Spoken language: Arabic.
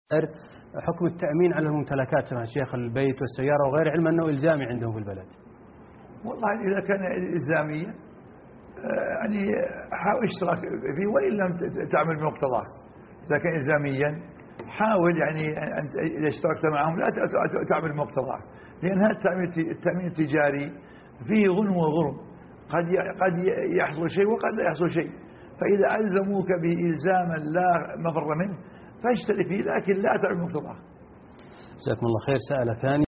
حكم التأمين على الممتلكات سماحة الشيخ، البيت والسيارة وغيره، علما أنه إلزامي عندهم في البلد. والله إذا كان إلزاميا يعني حاول اشتراك فيه وإن لم تعمل بمقتضاه. إذا كان إلزاميا حاول يعني إذا اشتركت معهم لا تعمل بمقتضاه، لأن هذا التأمين التجاري فيه غنم وغرم، قد يحصل شيء وقد لا يحصل شيء. فإذا ألزموك بإلزاما لا مفر منه فاشتري فيه، لكن لا تعمل بمقتضاه. جزاكم الله خير. سأل ثاني.